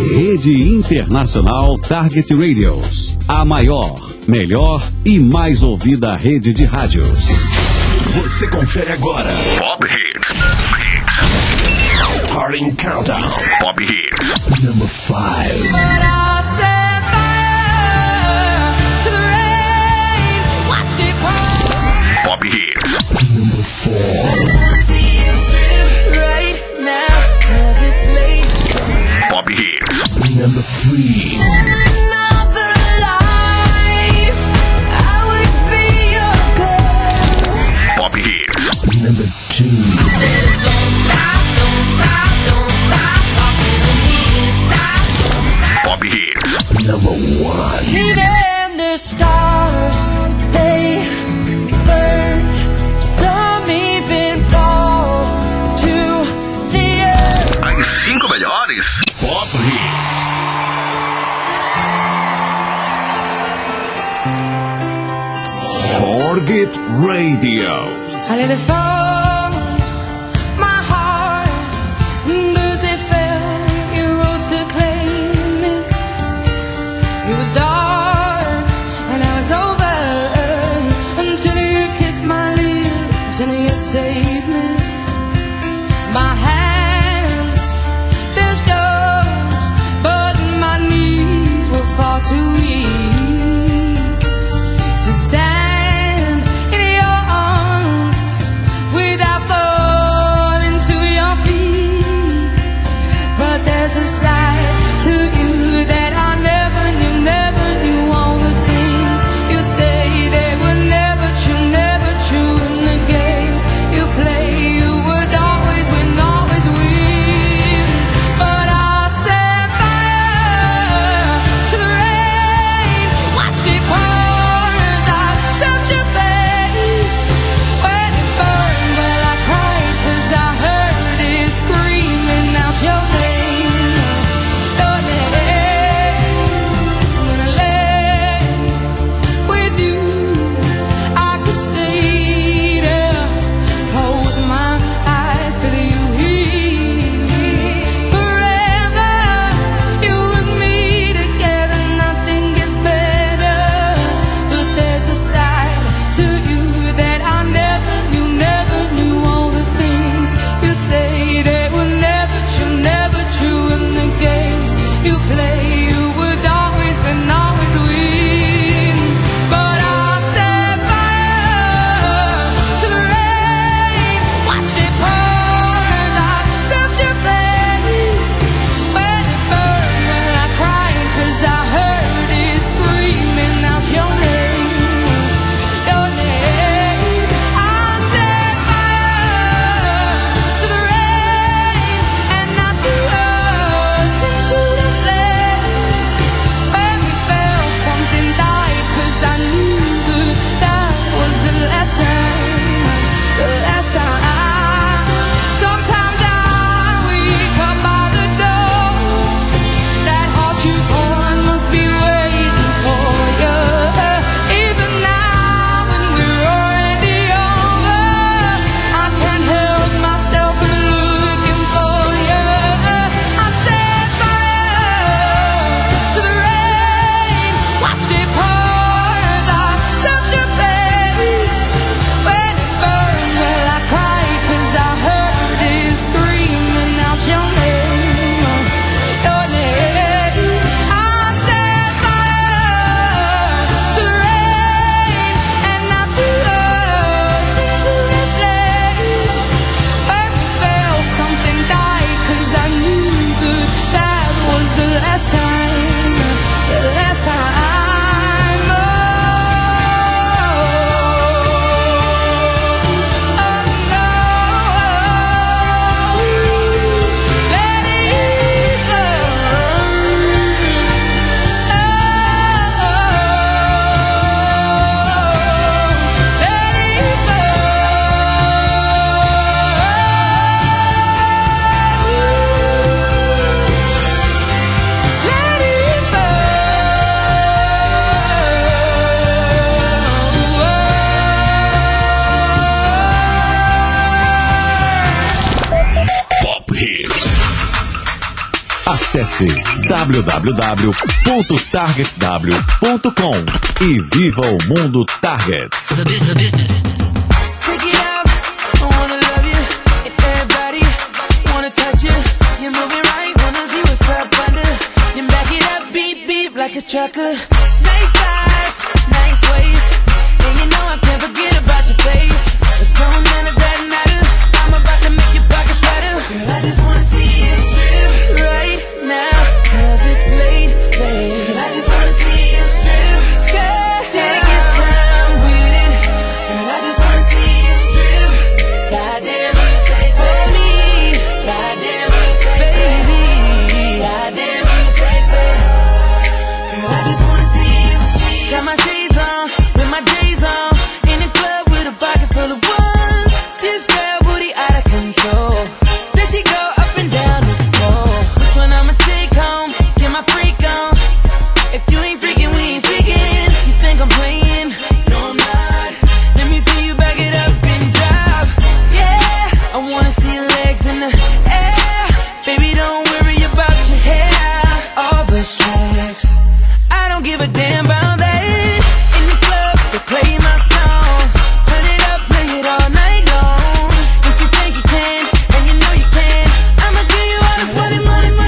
Rede Internacional Target Radios. A maior, melhor e mais ouvida rede de rádios. Você confere agora. Pop Hits. Starting Countdown. Pop Hits. Number 5. Pop Hits. Number 4. Pop Hits. Number 3. Pop Hits. Number 2. Pop Hits. Number 1. Even the stars, they burn. Some even fall to the earth. As 5 melhores Pop Hits. Target Radios. I let it fall, my heart, and as it fell, you rose to claim it. It was dark, and I was over, until you kissed my lips, and you saved me. My hands, they're strong, but my knees were far too weak to stand in your arms Acesse www.targetw.com e viva o mundo Target. The business. Take it out, I wanna love you. Everybody wanna touch you. You're moving right, wanna see what's up under. Then back it up, beep beep like a trucker. Nice thighs, nice waist, and you know I can't forget about your face. But don't none of that matter. I'm about to make your pockets fatter. Girl, I just wanna see you strip right now, 'cause it's late. Girl, I just wanna see you strip. Girl, take your time with it. Girl, I just wanna see you strip. Goddamn, you say to me. Goddamn, you say to me. Goddamn, you say to. Girl, I just wanna see you. Got my shades on, with my J's on, in the club with a pocket full of ones. This girl booty out of control. Then she go up and down the pole. Which one I'ma take home? Get my freak on. If you ain't freaking, we ain't speaking. You think I'm playing? No, I'm not. Let me see you back it up and drop. Yeah, I wanna see your legs in the air. Baby, don't worry about your hair. All the tracks, I don't give a damn about that. In the club, they play my song. Turn it up, play it all night long. If you think you can, and you know you can, I'ma give you all the money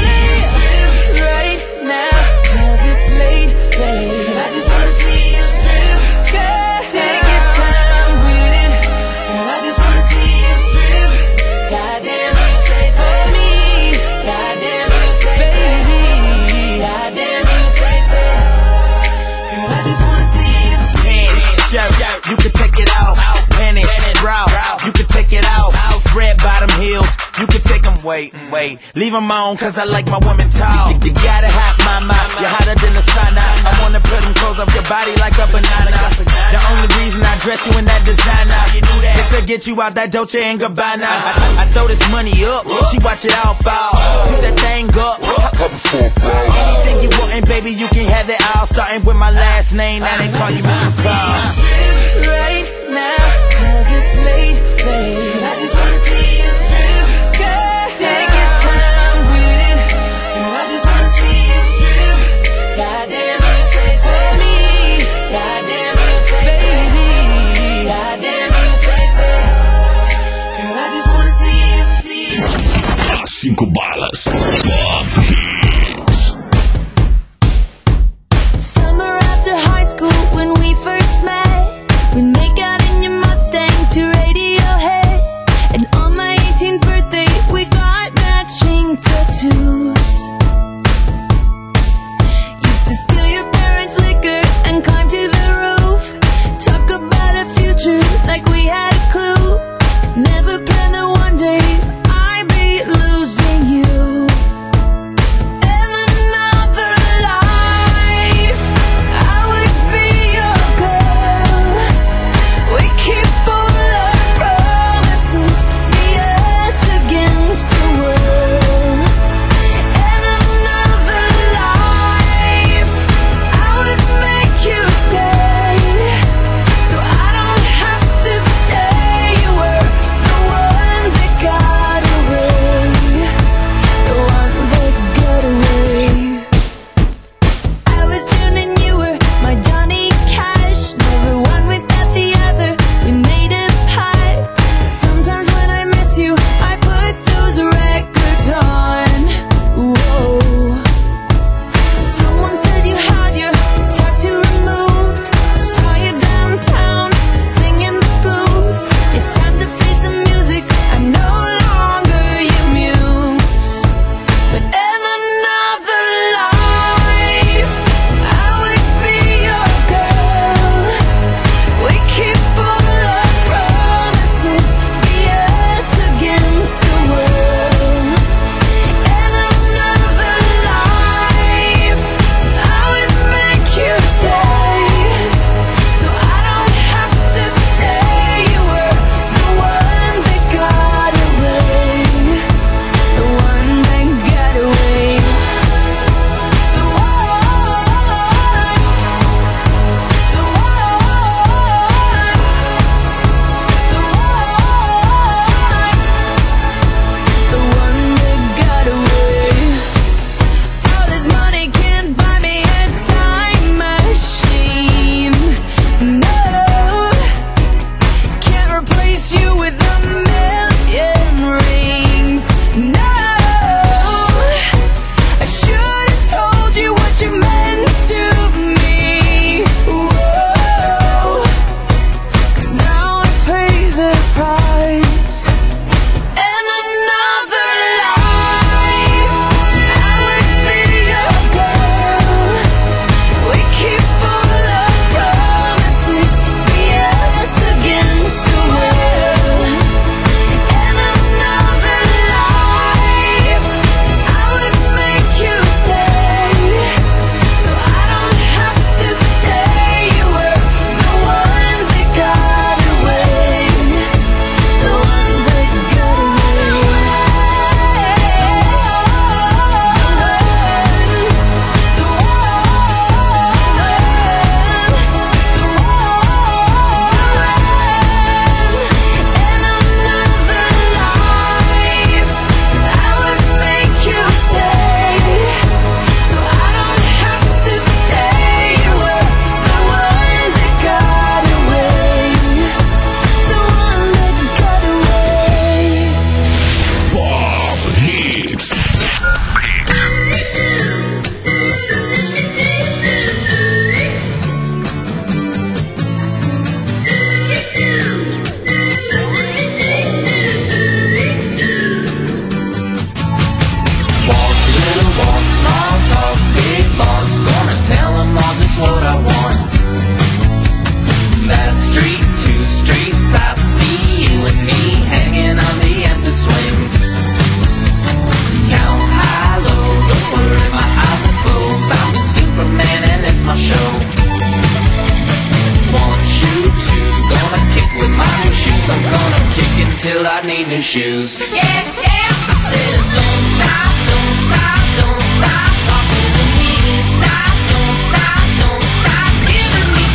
right now, 'cause it's late. I just wanna see you strip. Girl, take your time with it. Girl, I just wanna see you strip. Goddamn, you say to me. Goddamn, you say to me. Goddamn, you say to. Girl, I just wanna see you. Shirt, you can take it off. Panties, bra, you can take it off. Red bottom heels, you can take them. Wait, leave them on, 'cause I like my women tall. You gotta have my mouth, you're hotter than the sauna. I wanna put them clothes off your body like a banana. The only reason I dress you in that designer is to get you out that Dolce & Gabbana. I throw this money up, she watch it all fall. Toot that thing up. Anything you want, and baby, you can have it all. Starting with my last name, now they call you Mrs. Paul. Right now, 'cause it's late. I just wanna see you strip. Girl, take your time with it. Girl, I just wanna see you strip. Goddamn, you say to me. Goddamn, you say to me. Goddamn, you say to. Girl, I just wanna see you. As 5 balas. Summer after high school when we first met, we make out in your Mustang to Radiohead. And on my 18th birthday, we got matching tattoos. Used to steal your parents' liquor and climb to the roof. Talk about a future like we had a clue. Never planned that one day I'd be losing you. I need new shoes. Yeah, yeah. I said don't stop, don't stop, don't stop talking to me. Stop, don't stop, don't stop giving me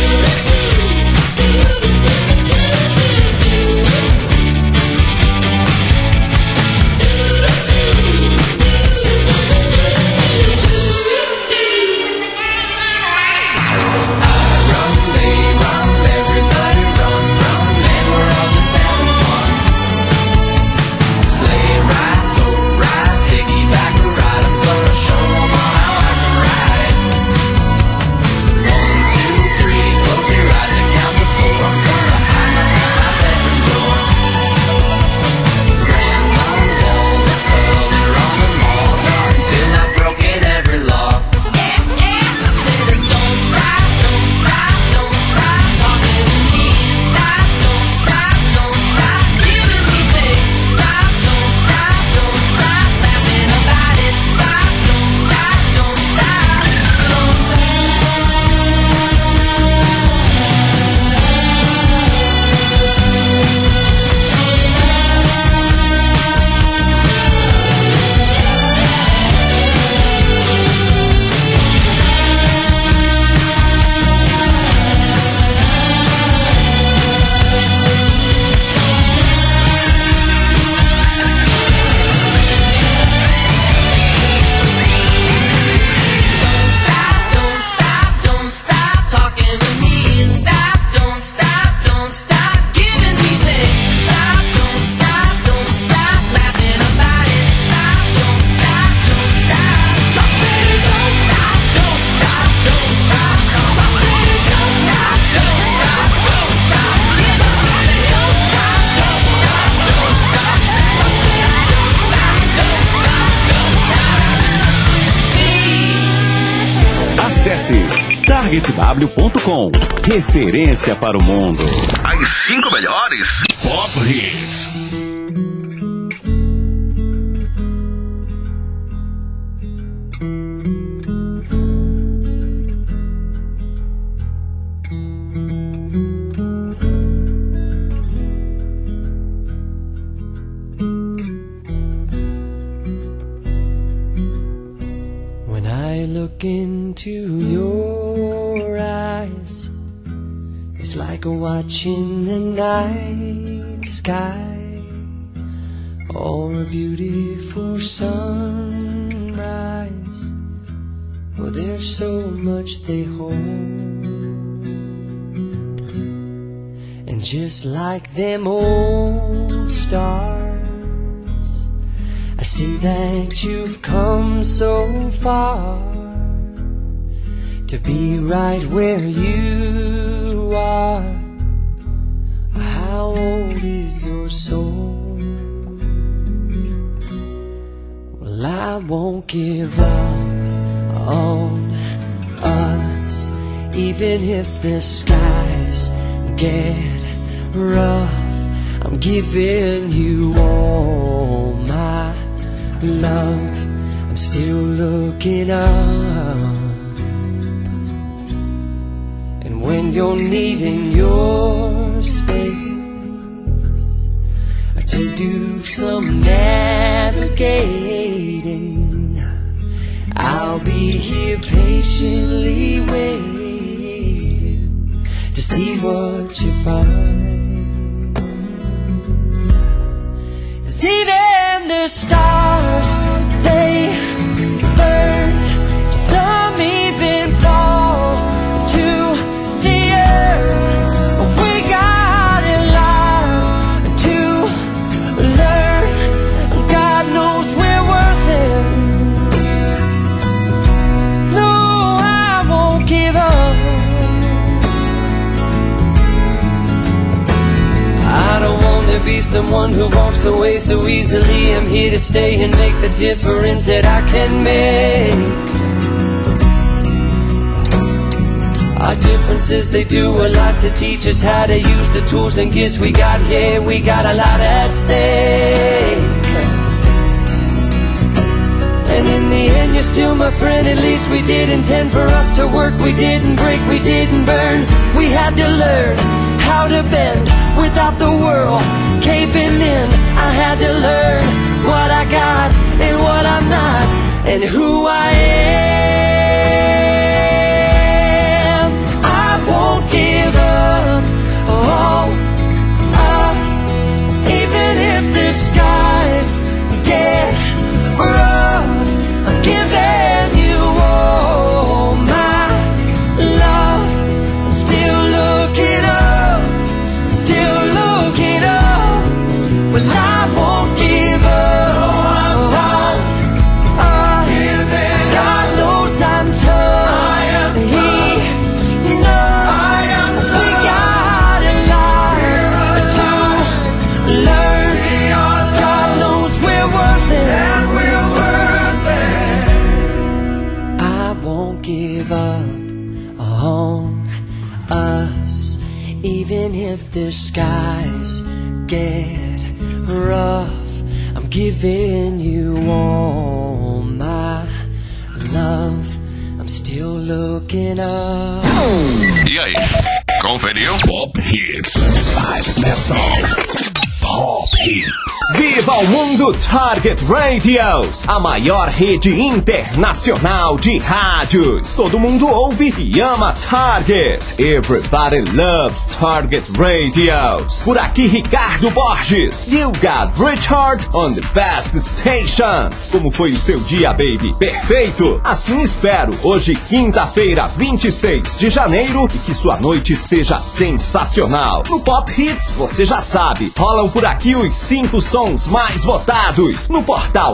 Acesse targetw.com. Referência para o mundo. As 5 melhores Pop Hits. Look into your eyes, it's like watching the night sky or a beautiful sunrise. Oh, there's so much they hold, and just like them old stars, I see that you've come so far to be right where you are. How old is your soul? Well, I won't give up on us, even if the skies get rough. I'm giving you all my love. I'm still looking up. When you're needing your space to do some navigating, I'll be here patiently waiting to see what you find. 'Cause even the stars, they burn, some even fall to the earth. We got in line to learn. God knows we're worth it. No, I won't give up. I don't want to be someone who walks away so easily. I'm here to stay and make the difference that I can make. Our differences, they do a lot to teach us how to use the tools and gifts we got here. We got a lot at stake. And in the end, you're still my friend. At least we did intend for us to work. We didn't break, we didn't burn. We had to learn how to bend without the world caving in. I had to learn what I got and what I'm not, and who I am. I won't give up on us, even if the skies get rough. I'm giving you all my love. I'm still looking up, still looking up. Well, I won't give up on us. God knows I'm tough. He knows we got a lot to learn. God knows we're worth it. I won't give up on us, even if the skies get rough. I'm giving you all my love. I'm still looking up. E aí, conferiu? Pop Hits. 5 best songs. Pop Hits. Viva o mundo Target Radios, a maior rede internacional de rádios. Todo mundo ouve e ama Target. Everybody loves Target Radios. Por aqui, Ricardo Borges. You got Richard on the best stations. Como foi o seu dia, baby? Perfeito! Assim espero. Hoje, quinta-feira, 26 de janeiro, e que sua noite seja sensacional. No Pop Hits, você já sabe, rolam por aqui os 5 sons mais votados no portal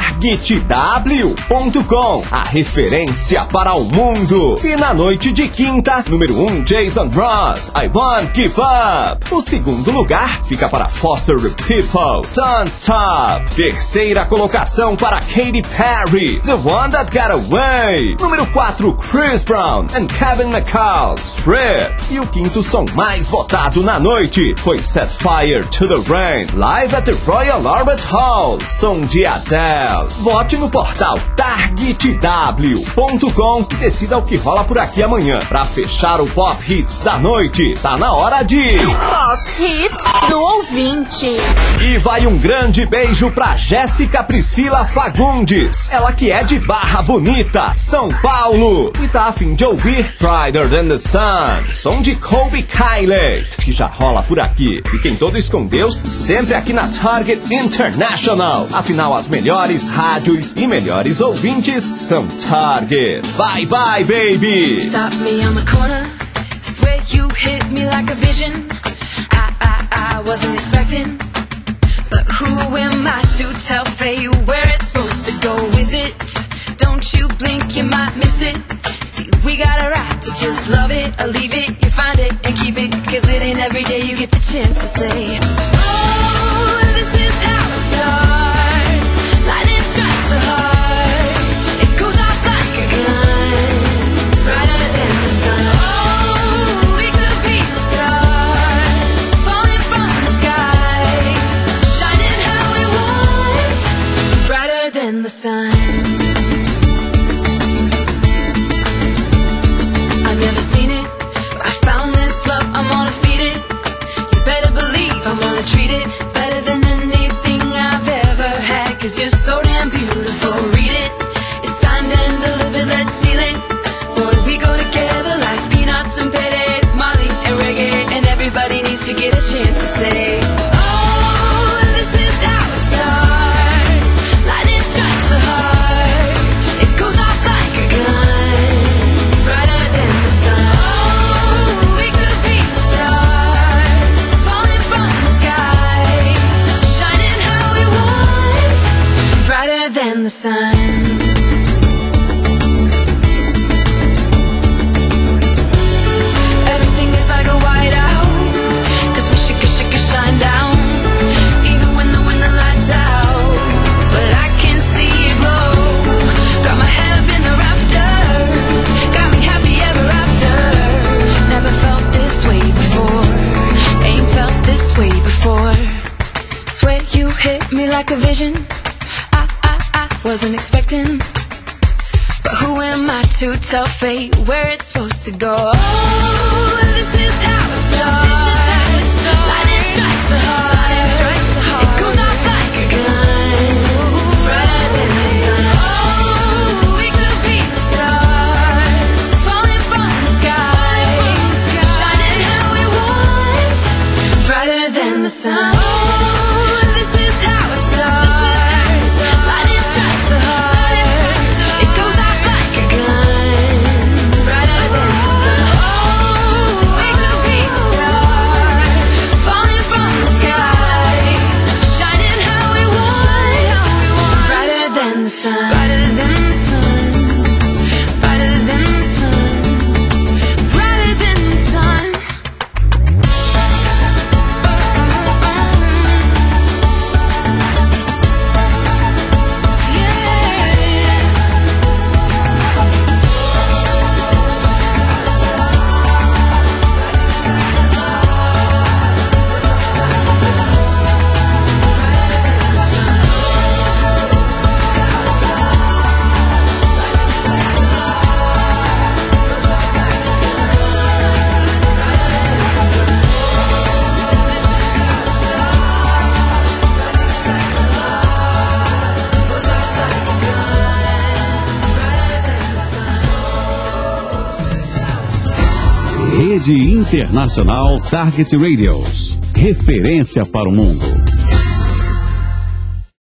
targetw.com, a referência para o mundo. E na noite de quinta, número 1, Jason Ross, I Won't Give Up. O segundo lugar fica para Foster the People, Don't Stop. Terceira colocação para Katy Perry, The One That Got Away. Número 4, Chris Brown and Kevin McCall, Strip. E o quinto som mais votado na noite foi Set Fire to the Rain, live at the Royal Albert Hall, som de Adele. Vote no portal targetw.com e decida o que rola por aqui amanhã. Pra fechar o Pop Hits da noite, tá na hora de Pop Hits do ouvinte. E vai um grande beijo pra Jéssica Priscila Fagundes, ela que é de Barra Bonita, São Paulo, e tá a fim de ouvir Brighter Than the Sun, som de Colby Kylie, que já rola por aqui. Fiquem todos com Deus, sempre aqui na Target International. Afinal, as melhores rádios e melhores ouvintes são Target. Bye bye, baby. Stop me on the corner. Swear you hit me like a vision. I wasn't expecting. But who am I to tell fate where it's supposed to go with it? Don't you blink, you might miss it. See, we got a right to just love it or leave it. You find it and keep it, 'cause it ain't every day you get the chance to say, oh, this is how it starts. Lightning strikes the heart. It goes off like a gun, brighter than the sun. Oh, we could be stars, falling from the sky, shining how we want, brighter than the sun. I've never seen it, but I found this love, I'm gonna feed it. You better believe I'm gonna treat it better than anything I've ever had, 'cause you're so damn beautiful, read it. It's signed and delivered, let's seal it. Boy, we go together like peanuts and paydays, Molly and reggae, and everybody needs to get a chance to say, oh, this is how it starts. Lightning strikes the heart. It goes off like a gun, brighter than the sun. Oh, we could be stars, falling from the sky, shining how we want, brighter than the sun. Everything is like a whiteout, 'cause we should shine down, even when the lights out. But I can see it glow. Got my head up in the rafters, got me happy ever after. Never felt this way before, ain't felt this way before. Swear you hit me like a vision. I wasn't expecting. But who am I to tell fate where it's supposed to go? Oh, this is how it starts. Lightning strikes the heart. Rede Internacional Target Radios. Referência para o mundo.